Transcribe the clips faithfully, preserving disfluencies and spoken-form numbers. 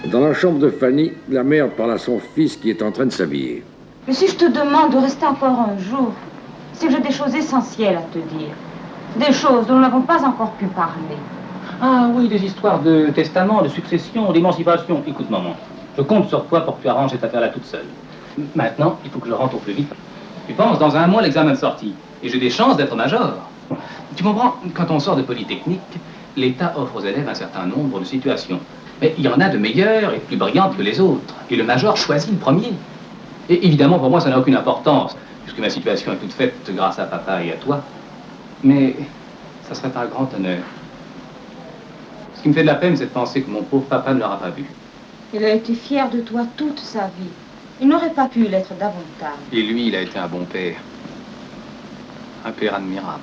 Dans la chambre de Fanny, la mère parle à son fils qui est en train de s'habiller. Mais si je te demande de rester encore un jour, c'est que j'ai des choses essentielles à te dire. Des choses dont nous n'avons pas encore pu parler. Ah oui, des histoires de testament, de succession, d'émancipation. Écoute, maman, je compte sur toi pour que tu arranges cette affaire-là toute seule. Maintenant, il faut que je rentre au plus vite. Tu penses, dans un mois, l'examen de sortie. Et j'ai des chances d'être major. Tu comprends, quand on sort de Polytechnique, l'État offre aux élèves un certain nombre de situations. Mais il y en a de meilleures et plus brillantes que les autres. Et le major choisit le premier. Et évidemment, pour moi, ça n'a aucune importance, puisque ma situation est toute faite grâce à papa et à toi. Mais ça serait par grand honneur. Ce qui me fait de la peine, c'est de penser que mon pauvre papa ne l'aura pas vu. Il a été fier de toi toute sa vie. Il n'aurait pas pu l'être davantage. Et lui, il a été un bon père. Un père admirable.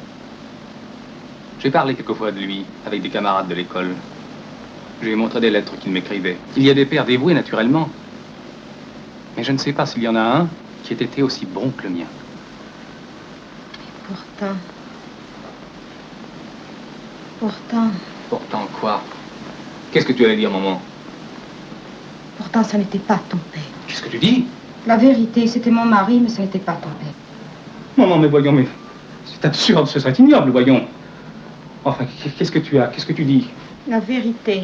J'ai parlé quelquefois de lui avec des camarades de l'école. J'ai montré des lettres qu'il m'écrivait. Il y a des pères dévoués, naturellement. Mais je ne sais pas s'il y en a un qui ait été aussi bon que le mien. Et pourtant... Pourtant... Pourtant quoi? Qu'est-ce que tu allais dire, maman? Pourtant, ça n'était pas ton père. Qu'est-ce que tu dis? La vérité, c'était mon mari, mais ça n'était pas ton père. Maman, mais voyons, mais... C'est absurde, ce serait ignoble, voyons. Enfin, qu'est-ce que tu as? Qu'est-ce que tu dis? La vérité.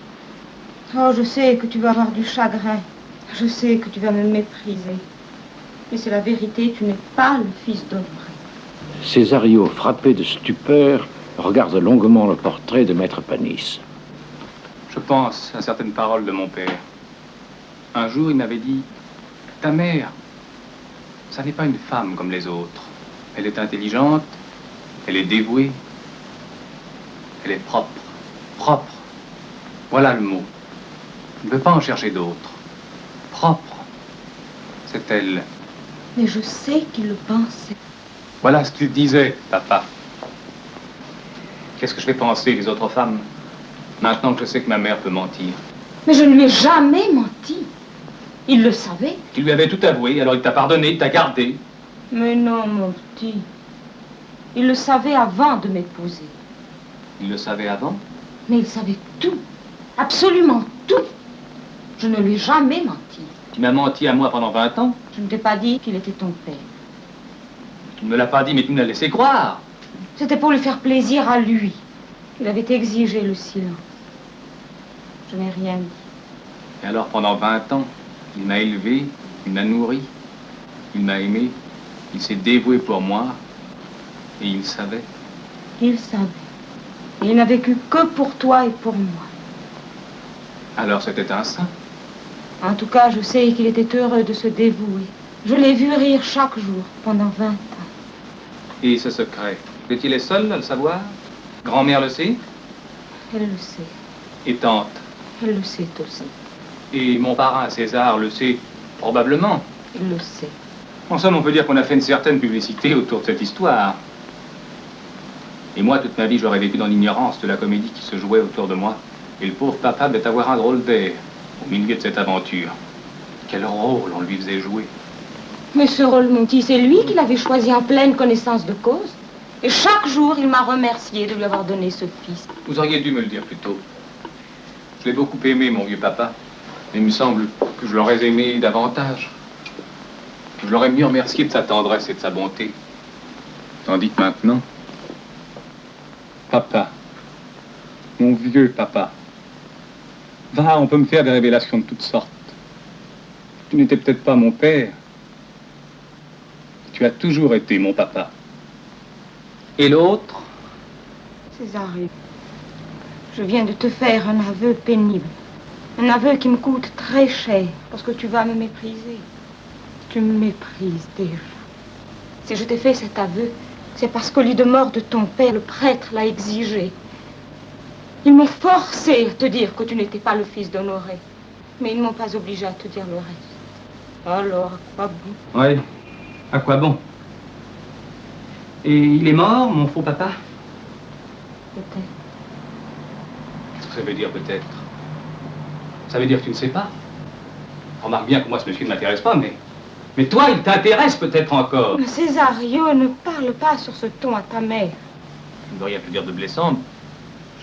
Oh, je sais que tu vas avoir du chagrin. Je sais que tu vas me mépriser. Mais c'est la vérité, tu n'es pas le fils d'Honoré. Césario, frappé de stupeur, regarde longuement le portrait de Maître Panis. Je pense à certaines paroles de mon père. Un jour, il m'avait dit, ta mère, ça n'est pas une femme comme les autres. Elle est intelligente, elle est dévouée, elle est propre. Propre. Voilà le mot. Je ne veux pas en chercher d'autres. Propre. C'est elle. Mais je sais qu'il le pensait. Voilà ce qu'il disait, papa. Qu'est-ce que je vais penser des autres femmes, maintenant que je sais que ma mère peut mentir? Mais je ne lui ai jamais menti. Il le savait. Tu lui avais tout avoué, alors il t'a pardonné, il t'a gardé. Mais non, mon petit. Il le savait avant de m'épouser. Il le savait avant? Mais il savait tout. Absolument tout. Je ne lui ai jamais menti. Tu m'as menti à moi pendant vingt ans? Je ne t'ai pas dit qu'il était ton père. Tu ne me l'as pas dit, mais tu me l'as laissé croire. C'était pour lui faire plaisir à lui. Il avait exigé le silence. Je n'ai rien dit. Et alors, pendant vingt ans, il m'a élevé, il m'a nourri, il m'a aimé, il s'est dévoué pour moi, et il savait. Il savait. Et il n'a vécu que pour toi et pour moi. Alors c'était un saint? En tout cas, je sais qu'il était heureux de se dévouer. Je l'ai vu rire chaque jour pendant vingt ans. Et ce secret, vous étiez les seuls à le savoir? Grand-mère le sait? Elle le sait. Et tante? Elle le sait aussi. Et mon parrain César le sait probablement? Il le sait. En somme, on peut dire qu'on a fait une certaine publicité autour de cette histoire. Et moi, toute ma vie, j'aurais vécu dans l'ignorance de la comédie qui se jouait autour de moi. Et le pauvre papa devait avoir un drôle d'air au milieu de cette aventure. Quel rôle on lui faisait jouer. Mais ce rôle, mon petit, c'est lui qui l'avait choisi en pleine connaissance de cause. Et chaque jour, il m'a remercié de lui avoir donné ce fils. Vous auriez dû me le dire plus tôt. Je l'ai beaucoup aimé, mon vieux papa. Mais il me semble que je l'aurais aimé davantage. Je l'aurais mieux remercié de sa tendresse et de sa bonté. Tandis que maintenant... Papa. Mon vieux papa. Va, on peut me faire des révélations de toutes sortes. Tu n'étais peut-être pas mon père. Tu as toujours été mon papa. Et l'autre? Césarée, je viens de te faire un aveu pénible. Un aveu qui me coûte très cher, parce que tu vas me mépriser. Tu me méprises déjà. Si je t'ai fait cet aveu, c'est parce qu'au lit de mort de ton père, le prêtre l'a exigé. Ils m'ont forcé à te dire que tu n'étais pas le fils d'Honoré. Mais ils ne m'ont pas obligé à te dire le reste. Alors, à quoi bon? Oui, à quoi bon? Et il est mort, mon faux papa? Peut-être. Qu'est-ce que ça veut dire, peut-être? Ça veut dire que tu ne sais pas? Remarque bien que moi, ce monsieur ne m'intéresse pas, mais... Mais toi, il t'intéresse peut-être encore. Mais Césario, ne parle pas sur ce ton à ta mère. Je ne dois rien te dire de blessant.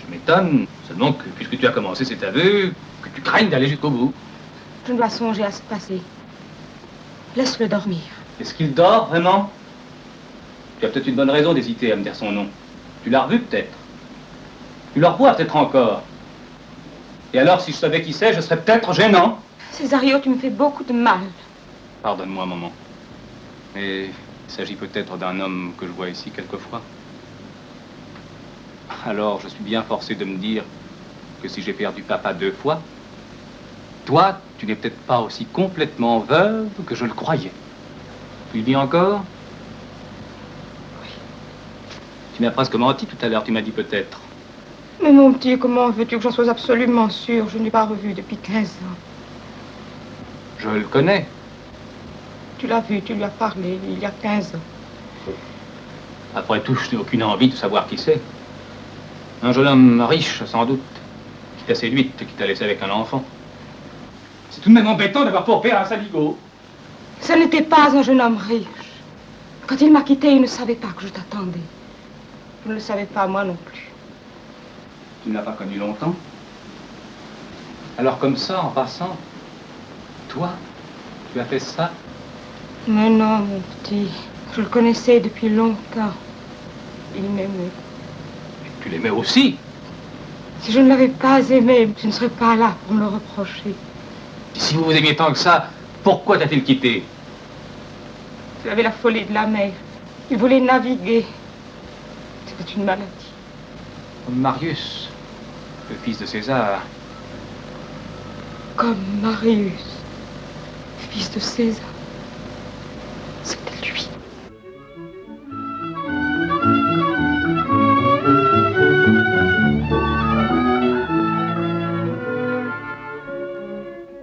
Ça m'étonne, seulement que puisque tu as commencé cet aveu, que tu craignes d'aller jusqu'au bout. Je dois songer à ce passé. Laisse-le dormir. Est-ce qu'il dort, vraiment? Tu as peut-être une bonne raison d'hésiter à me dire son nom. Tu l'as revu, peut-être. Tu le revois peut-être encore. Et alors, si je savais qui c'est, je serais peut-être gênant. Césario, tu me fais beaucoup de mal. Pardonne-moi, maman. Mais il s'agit peut-être d'un homme que je vois ici quelquefois. Alors, je suis bien forcé de me dire que si j'ai perdu papa deux fois, toi, tu n'es peut-être pas aussi complètement veuve que je le croyais. Tu le dis encore? Oui. Tu m'as presque menti tout à l'heure, tu m'as dit peut-être. Mais mon petit, comment veux-tu que j'en sois absolument sûre? Je ne l'ai pas revu depuis quinze ans. Je le connais. Tu l'as vu, tu lui as parlé il y a quinze ans. Après tout, je n'ai aucune envie de savoir qui c'est. Un jeune homme riche, sans doute, qui t'a séduite, qui t'a laissé avec un enfant. C'est tout de même embêtant d'avoir pour père un saligo. Ce n'était pas un jeune homme riche. Quand il m'a quitté, il ne savait pas que je t'attendais. Je ne le savais pas, moi non plus. Tu ne l'as pas connu longtemps? Alors comme ça, en passant, toi, tu as fait ça? Mais non, mon petit. Je le connaissais depuis longtemps. Il m'aimait. Tu l'aimais aussi? Si je ne l'avais pas aimé, je ne serais pas là pour me le reprocher. Si vous vous aimiez tant que ça, pourquoi t'a-t-il quitté? Il avait la folie de la mer. Il voulait naviguer. C'était une maladie. Comme Marius, le fils de César. Comme Marius, fils de César.